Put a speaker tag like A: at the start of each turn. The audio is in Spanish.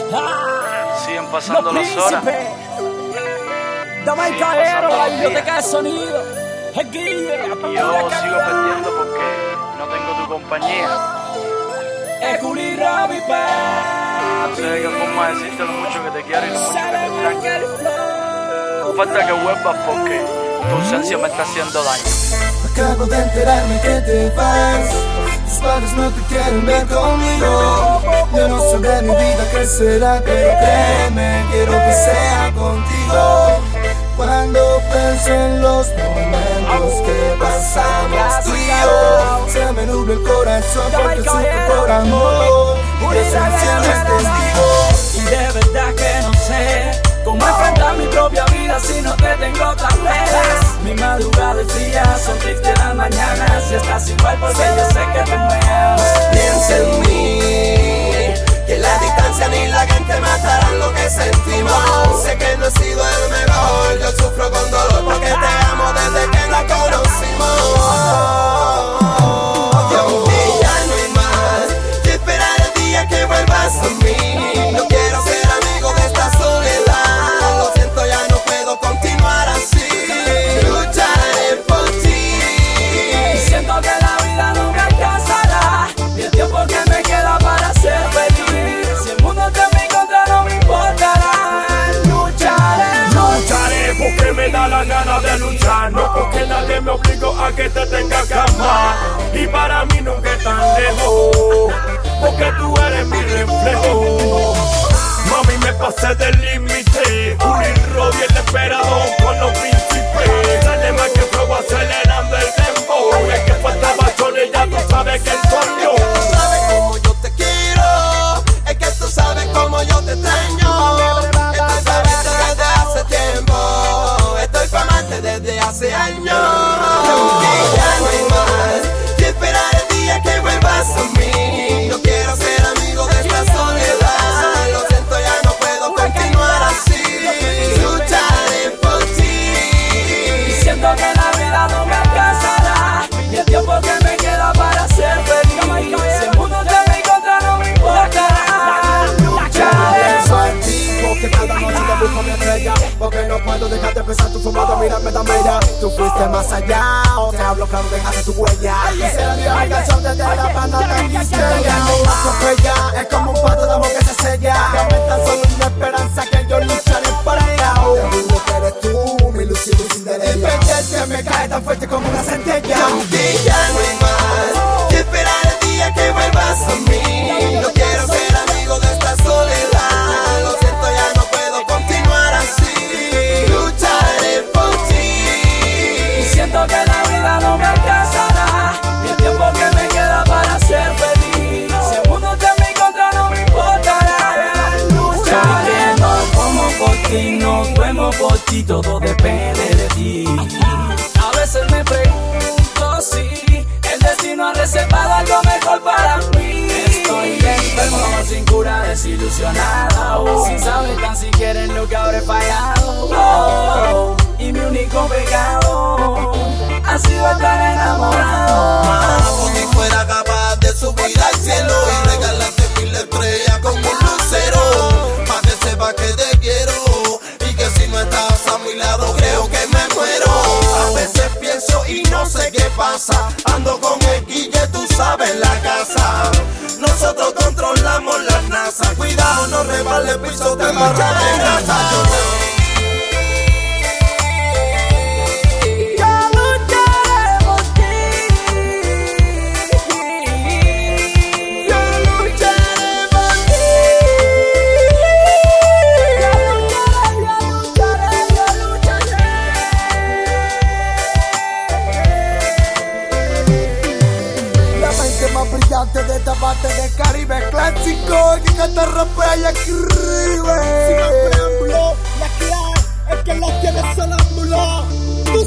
A: Siguen pasando las horas.
B: Dama y caballero, la biblioteca de sonido. El Guille.
A: Y yo sigo perdiendo porque no tengo tu compañía.
B: El Juli Robbie,
A: No sé de qué forma decirte lo mucho que te quiero y lo mucho que te extraño. No falta que vuelvas porque tu ausencia me está haciendo daño.
C: Acabo de enterarme que te vas. Tus padres no te quieren ver conmigo. Yo no sé de mi vida qué será, pero créeme, quiero que sea contigo. Cuando pienso en los momentos que pasamos tú y yo, se me nubla el corazón porque sufro por amor y de esencia no es testigo.
B: y de verdad que no sé cómo enfrentar mi propia vida si no te tengo tan lejos. Mi madrugada es fría, son tristes las mañanas. Si estás igual porque yo sé que tú me amas.
C: Piensa en mí, que la distancia ni la gente matarán lo que sentimos. Sé que no he sido el mejor, yo sufro con dolor porque te amo desde que nos conocimos. Y ya no hay más que esperar el día que vuelvas a mí. No quiero ser amigo de esta soledad, lo siento, ya no puedo continuar así. Lucharé por ti.
B: Y siento que la vida no me alcanzará, y el tiempo que me queda para ser feliz. Si el mundo está en mi contra no me importará.
D: Lucharé porque me da la gana de luchar, no porque nadie me obligó a que te tenga que amar. Y para mí nunca es tan lejos, porque tú eres mi reflejo. Mami, me pasé del límite, Juli Robbie el esperado con los príncipes. Dale más que fuego acelerando el tempo, es que falta bachones, ya tú sabes que el sueño.
C: Tú sabes cómo yo te quiero, es que tú sabes cómo yo te extraño. Esto sabiste desde hace tiempo, estoy pa' amarte desde hace años. Y ya no hay más que esperar el día que vuelvas a mí. No quiero ser amigo de esta soledad, lo siento, ya no puedo continuar así. Lucharé por ti.
B: Y siento que la vida no me alcanzará, y el tiempo que me queda para ser feliz. Si el mundo está en mi contra no me importará. Lucharé por ti.
C: Porque cada noche te busco mi estrella, porque no puedo dejar de pensar tu forma de mirarme tan bella. Tú fuiste más allá, o te hablo claro, dejaste tu huella. Quisiera enviar mi canción desde la banda tan misteria. No atropella, es como un pato de amor que se sella. Dame tan solo una esperanza que yo lucharé por ella. Te juro que eres tú, mi luz y mi cinderella. El pendiente me cae tan fuerte como una centella. Y ya no hay más que esperar el día que vuelvas a mí. No quiero ser amigo de esta soledad, lo siento, ya no puedo continuar así. Lucharé por ti.
B: Y siento que la vida no me alcanzará, y el tiempo que me queda para ser feliz. Si el mundo está en mi contra no me importará. Lucharé, nos como por ti, nos duermo por ti, todo depende de ti. A veces me pregunto si el destino ha reservado algo mejor para mí. Estoy enfermo, sin cura, desilusionado, sin saber tan siquiera en lo que habré fallado. Y mi único pecado ha sido estar enamorado.
C: Si fuera capaz de subir al cielo y regalarte 1000 estrellas con un lucero, para que sepas que te quiero y que si no estás a mi lado creo que me muero. A veces pienso y no sé qué pasa, ando con el Guille, tú sabes la casa. Nosotros controlamos la NASA, cuidado no rebale el piso, te embarras de grasa. De esta parte del Caribe clásico, que canta, rapea y escribe. Sin más preámbulo, la clave es que los tiene sonámbulo.